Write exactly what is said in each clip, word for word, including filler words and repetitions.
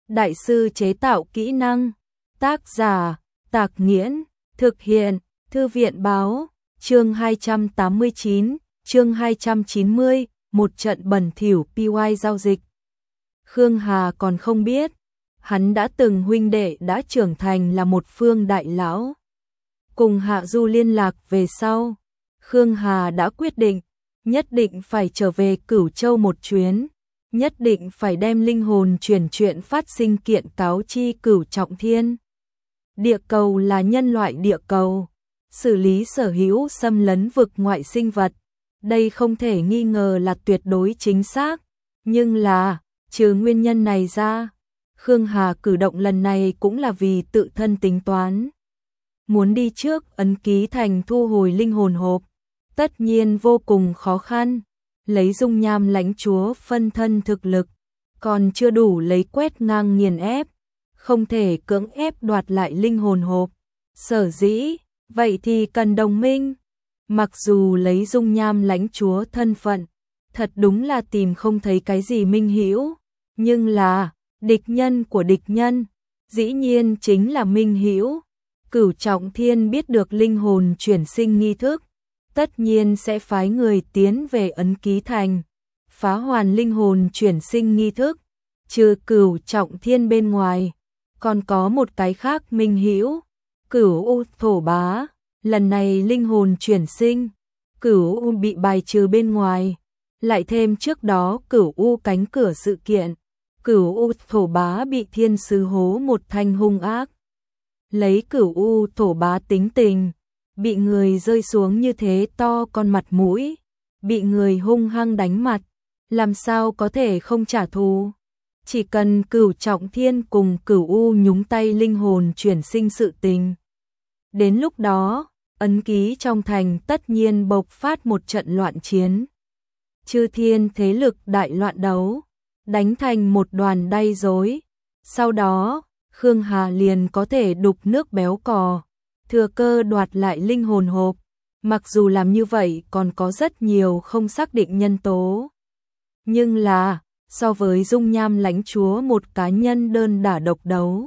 Đại sư chế tạo kỹ năng. Tác giả Tạc Nghiễn. Thực hiện Thư viện Báo. Chương hai trăm tám mươi chín, chương hai trăm chín mươi, một trận bẩn thỉu pê i giao dịch. Khương Hà còn không biết, hắn đã từng huynh đệ đã trưởng thành là một phương đại lão. Cùng Hạ Du liên lạc về sau, Khương Hà đã quyết định, nhất định phải trở về Cửu Châu một chuyến, nhất định phải đem linh hồn chuyển chuyện phát sinh kiện cáo chi Cửu Trọng Thiên. Địa cầu là nhân loại địa cầu, xử lý sở hữu xâm lấn vực ngoại sinh vật, đây không thể nghi ngờ là tuyệt đối chính xác, nhưng là, trừ nguyên nhân này ra, Khương Hà cử động lần này cũng là vì tự thân tính toán. Muốn đi trước ấn ký thành thu hồi linh hồn hộp, tất nhiên vô cùng khó khăn, lấy dung nham lãnh chúa phân thân thực lực, còn chưa đủ lấy quét ngang nghiền ép, không thể cưỡng ép đoạt lại linh hồn hộp. Sở dĩ, vậy thì cần đồng minh. Mặc dù lấy dung nham lãnh chúa thân phận, thật đúng là tìm không thấy cái gì minh hữu, nhưng là địch nhân của địch nhân, dĩ nhiên chính là minh hữu. Cửu Trọng Thiên biết được linh hồn chuyển sinh nghi thức, tất nhiên sẽ phái người tiến về ấn ký thành, phá hoàn linh hồn chuyển sinh nghi thức. Trừ Cửu Trọng Thiên bên ngoài, còn có một cái khác minh hữu, Cửu U Thổ Bá. Lần này linh hồn chuyển sinh, Cửu U bị bài trừ bên ngoài, lại thêm trước đó Cửu U cánh cửa sự kiện, Cửu U Thổ Bá bị thiên sứ hố một thanh hung ác. Lấy Cửu U Thổ Bá tính tình, bị người rơi xuống như thế to con mặt mũi, bị người hung hăng đánh mặt, làm sao có thể không trả thù. Chỉ cần Cửu Trọng Thiên cùng Cửu U nhúng tay linh hồn chuyển sinh sự tình, đến lúc đó, ấn ký trong thành tất nhiên bộc phát một trận loạn chiến. Chư thiên thế lực đại loạn đấu, đánh thành một đoàn đay rối. Sau đó, Khương Hà liền có thể đục nước béo cò, thừa cơ đoạt lại linh hồn hộp. Mặc dù làm như vậy còn có rất nhiều không xác định nhân tố. Nhưng là, so với dung nham lãnh chúa một cá nhân đơn đả độc đấu,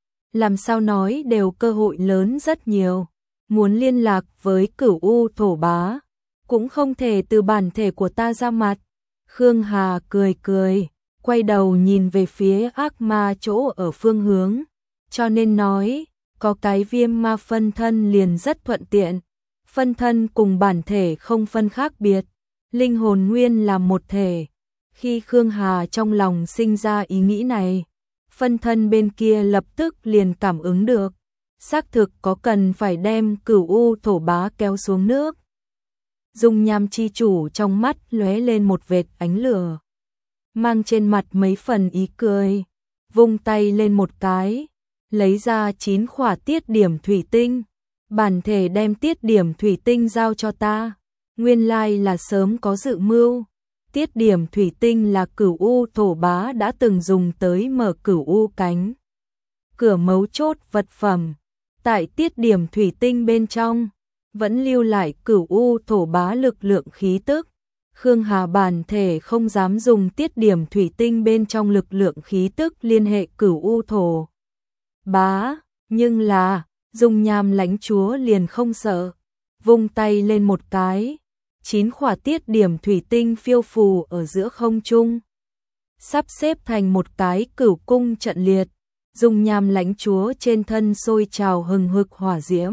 làm sao nói đều cơ hội lớn rất nhiều. Muốn liên lạc với Cửu U Thổ Bá, cũng không thể từ bản thể của ta ra mặt. Khương Hà cười cười, quay đầu nhìn về phía ác ma chỗ ở phương hướng, cho nên nói, có cái viêm ma phân thân liền rất thuận tiện. Phân thân cùng bản thể không phân khác biệt, linh hồn nguyên là một thể. Khi Khương Hà trong lòng sinh ra ý nghĩ này, phân thân bên kia lập tức liền cảm ứng được, xác thực có cần phải đem Cửu U Thổ Bá kéo xuống nước. Dung nham chi chủ trong mắt lóe lên một vệt ánh lửa, mang trên mặt mấy phần ý cười, vung tay lên một cái, lấy ra chín khỏa tiết điểm thủy tinh. Bản thể đem tiết điểm thủy tinh giao cho ta, nguyên lai là sớm có dự mưu. Tiết điểm thủy tinh là Cửu U Thổ Bá đã từng dùng tới mở Cửu U cánh cửa mấu chốt vật phẩm. Tại tiết điểm thủy tinh bên trong, vẫn lưu lại Cửu U Thổ Bá lực lượng khí tức. Khương Hà bản thể không dám dùng tiết điểm thủy tinh bên trong lực lượng khí tức liên hệ Cửu U Thổ Bá, nhưng là, dung nham lãnh chúa liền không sợ, vung tay lên một cái, chín khỏa tiết điểm thủy tinh phiêu phù ở giữa không trung, sắp xếp thành một cái cửu cung trận liệt. Dung nham lãnh chúa trên thân sôi trào hừng hực hỏa diễm,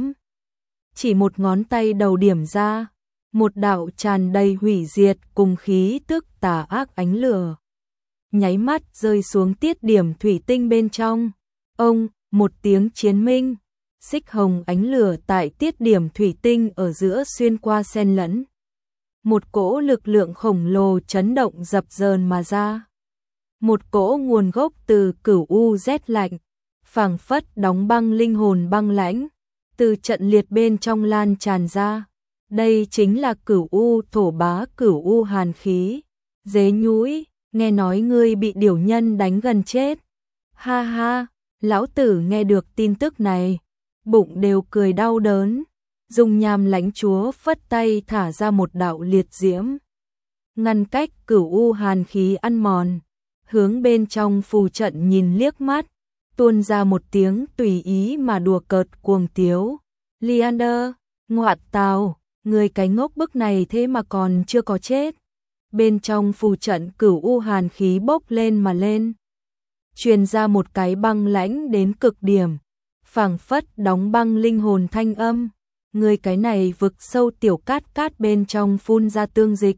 chỉ một ngón tay đầu điểm ra, một đạo tràn đầy hủy diệt cùng khí tức tà ác ánh lửa, nháy mắt rơi xuống tiết điểm thủy tinh bên trong. Ông, một tiếng chiến minh, xích hồng ánh lửa tại tiết điểm thủy tinh ở giữa xuyên qua xen lẫn. Một cỗ lực lượng khổng lồ chấn động dập dờn mà ra. Một cỗ nguồn gốc từ Cửu U rét lạnh, phảng phất đóng băng linh hồn băng lãnh, từ trận liệt bên trong lan tràn ra. Đây chính là Cửu U Thổ Bá, Cửu U hàn khí. Dế nhũi, nghe nói ngươi bị điểu nhân đánh gần chết. Ha ha, lão tử nghe được tin tức này, bụng đều cười đau đớn. Dung nham lãnh chúa phất tay thả ra một đạo liệt diễm, ngăn cách Cửu U hàn khí ăn mòn. hướng bên trong phù trận nhìn liếc mắt, tuôn ra một tiếng tùy ý mà đùa cợt cuồng tiếu. Leander, ngoạn tào, người cái ngốc bức này thế mà còn chưa có chết. Bên trong phù trận cửu u hàn khí bốc lên mà lên, truyền ra một cái băng lãnh đến cực điểm, phảng phất đóng băng linh hồn thanh âm. Người cái này vực sâu tiểu cát cát bên trong phun ra tương dịch,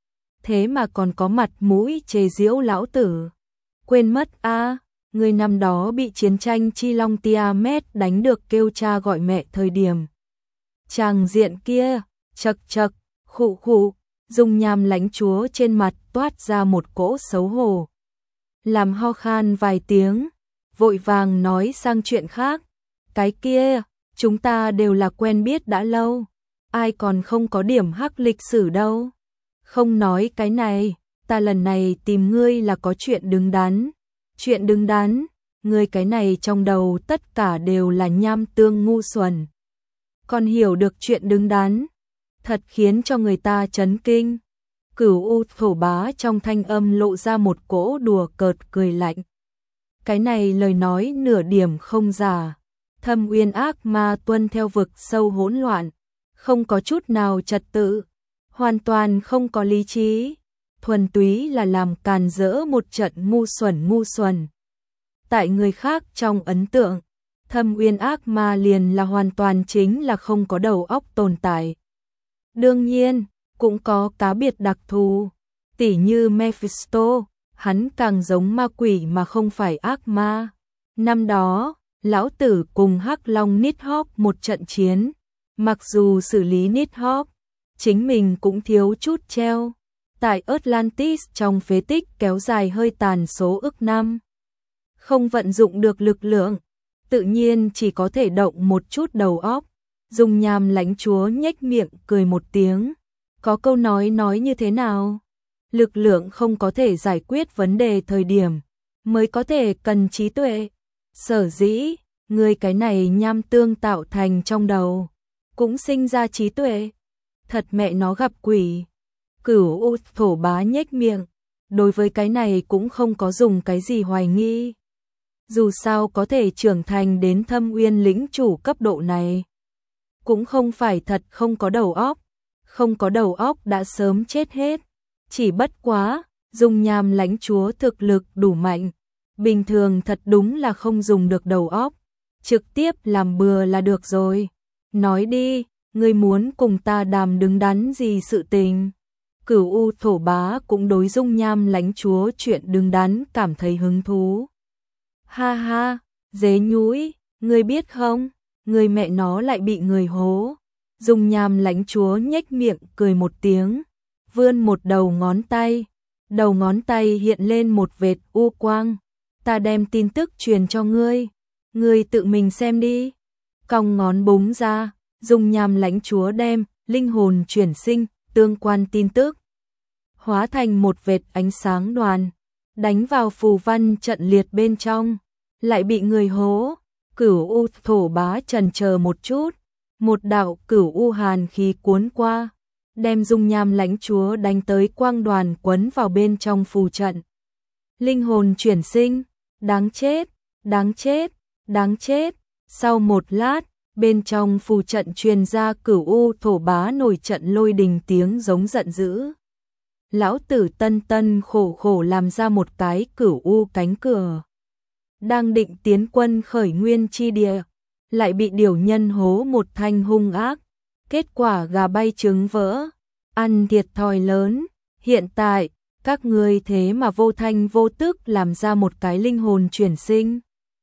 thế mà còn có mặt mũi chế giễu lão tử. Quên mất a, à, người năm đó bị chiến tranh Chi Long Tiamat đánh được kêu cha gọi mẹ thời điểm. Tràng diện kia, chật chật, khụ khụ, dung nham lãnh chúa trên mặt toát ra một cỗ xấu hổ. Làm ho khan vài tiếng, vội vàng nói sang chuyện khác. Cái kia, chúng ta đều là quen biết đã lâu, ai còn không có điểm hắc lịch sử đâu. Không nói cái này, ta lần này tìm ngươi là có chuyện đứng đắn. Chuyện đứng đắn, ngươi cái này trong đầu tất cả đều là nham tương ngu xuẩn. Còn hiểu được chuyện đứng đắn, thật khiến cho người ta chấn kinh. Cửu u thổ bá trong thanh âm lộ ra một cỗ đùa cợt cười lạnh. Cái này lời nói nửa điểm không giả. Thâm uyên ác ma tuân theo vực sâu hỗn loạn, không có chút nào trật tự, hoàn toàn không có lý trí, thuần túy là làm càn rỡ một trận ngu xuẩn ngu xuẩn. Tại người khác trong ấn tượng, thâm uyên ác ma liền là hoàn toàn chính là không có đầu óc tồn tại. Đương nhiên, cũng có cá biệt đặc thù, tỉ như Mephisto, hắn càng giống ma quỷ mà không phải ác ma. Năm đó, lão tử cùng Hắc Long Nighthawk một trận chiến, mặc dù xử lý Nighthawk, chính mình cũng thiếu chút treo. Tại Atlantis trong phế tích kéo dài hơi tàn số ức năm, không vận dụng được lực lượng, tự nhiên chỉ có thể động một chút đầu óc. Dung nham lãnh chúa nhếch miệng cười một tiếng, có câu nói nói như thế nào? Lực lượng không có thể giải quyết vấn đề thời điểm, mới có thể cần trí tuệ. Sở dĩ, người cái này nham tương tạo thành trong đầu, cũng sinh ra trí tuệ. Thật mẹ nó gặp quỷ. Cửu u thổ bá nhếch miệng, đối với cái này cũng không có dùng cái gì hoài nghi. Dù sao có thể trưởng thành đến thâm uyên lĩnh chủ cấp độ này, cũng không phải thật không có đầu óc. Không có đầu óc đã sớm chết hết. Chỉ bất quá, dung nham lãnh chúa thực lực đủ mạnh, bình thường thật đúng là không dùng được đầu óc, trực tiếp làm bừa là được rồi. Nói đi, ngươi muốn cùng ta đàm đứng đắn gì sự tình? Cửu u thổ bá cũng đối dung nham lãnh chúa chuyện đứng đắn cảm thấy hứng thú. Ha ha, dế nhúi, ngươi biết không, người mẹ nó lại bị người hố. Dung nham lãnh chúa nhếch miệng cười một tiếng, vươn một đầu ngón tay, đầu ngón tay hiện lên một vệt u quang. Ta đem tin tức truyền cho ngươi, ngươi tự mình xem đi. Cong ngón búng ra, dung nham lãnh chúa đem linh hồn chuyển sinh tương quan tin tức hóa thành một vệt ánh sáng đoàn, đánh vào phù văn trận liệt bên trong, lại bị người hố. Cửu u thổ bá chần chờ một chút, một đạo cửu u hàn khí cuốn qua, đem dung nham lãnh chúa đánh tới quang đoàn quấn vào bên trong phù trận. Linh hồn chuyển sinh, đáng chết, đáng chết, đáng chết. Sau một lát, bên trong phù trận truyền ra cửu u thổ bá nổi trận lôi đình tiếng giống giận dữ. Lão tử tân tân khổ khổ làm ra một cái cửu u cánh cửa, đang định tiến quân khởi nguyên chi địa, lại bị điều nhân hố một thanh hung ác, kết quả gà bay trứng vỡ, ăn thiệt thòi lớn. Hiện tại, các ngươi thế mà vô thanh vô tức làm ra một cái linh hồn chuyển sinh.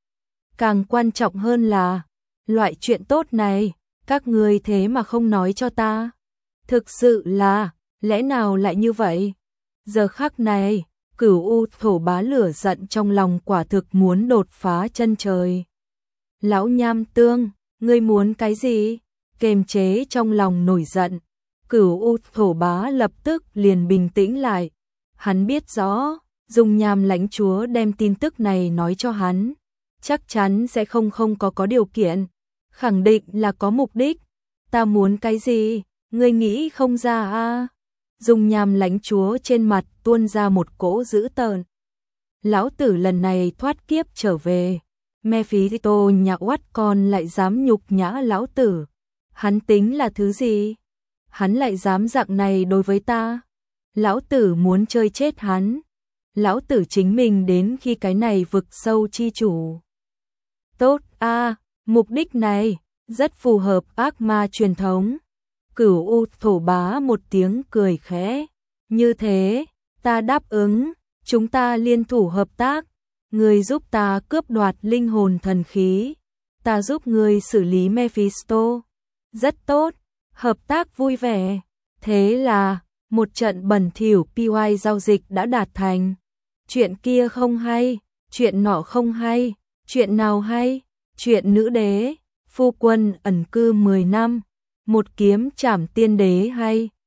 Càng quan trọng hơn là, loại chuyện tốt này, các ngươi thế mà không nói cho ta. Thực sự là, lẽ nào lại như vậy? Giờ khắc này, cửu u thổ bá lửa giận trong lòng quả thực muốn đột phá chân trời. Lão nham tương, ngươi muốn cái gì? Kềm chế trong lòng nổi giận, cửu u thổ bá lập tức liền bình tĩnh lại. Hắn biết rõ, dung nham lãnh chúa đem tin tức này nói cho hắn, chắc chắn sẽ không không có có điều kiện, khẳng định là có mục đích. Ta muốn cái gì? Ngươi nghĩ không ra a? À? Dung nham lãnh chúa trên mặt tuôn ra một cỗ dữ tợn. Lão tử lần này thoát kiếp trở về. Mephisto nhà oắt con lại dám nhục nhã lão tử. Hắn tính là thứ gì? Hắn lại dám dạng này đối với ta. Lão tử muốn chơi chết hắn. Lão tử chính mình đến khi cái này vực sâu chi chủ. Tốt a, mục đích này rất phù hợp ác ma truyền thống. Cửu U thổ bá một tiếng cười khẽ. Như thế, ta đáp ứng, chúng ta liên thủ hợp tác. Ngươi giúp ta cướp đoạt linh hồn thần khí, ta giúp ngươi xử lý Mephisto. Rất tốt, hợp tác vui vẻ. Thế là, một trận bẩn thỉu pê i giao dịch đã đạt thành. Chuyện kia không hay, chuyện nọ không hay, chuyện nào hay? Chuyện nữ đế, phu quân ẩn cư mười năm, một kiếm trảm tiên đế hay.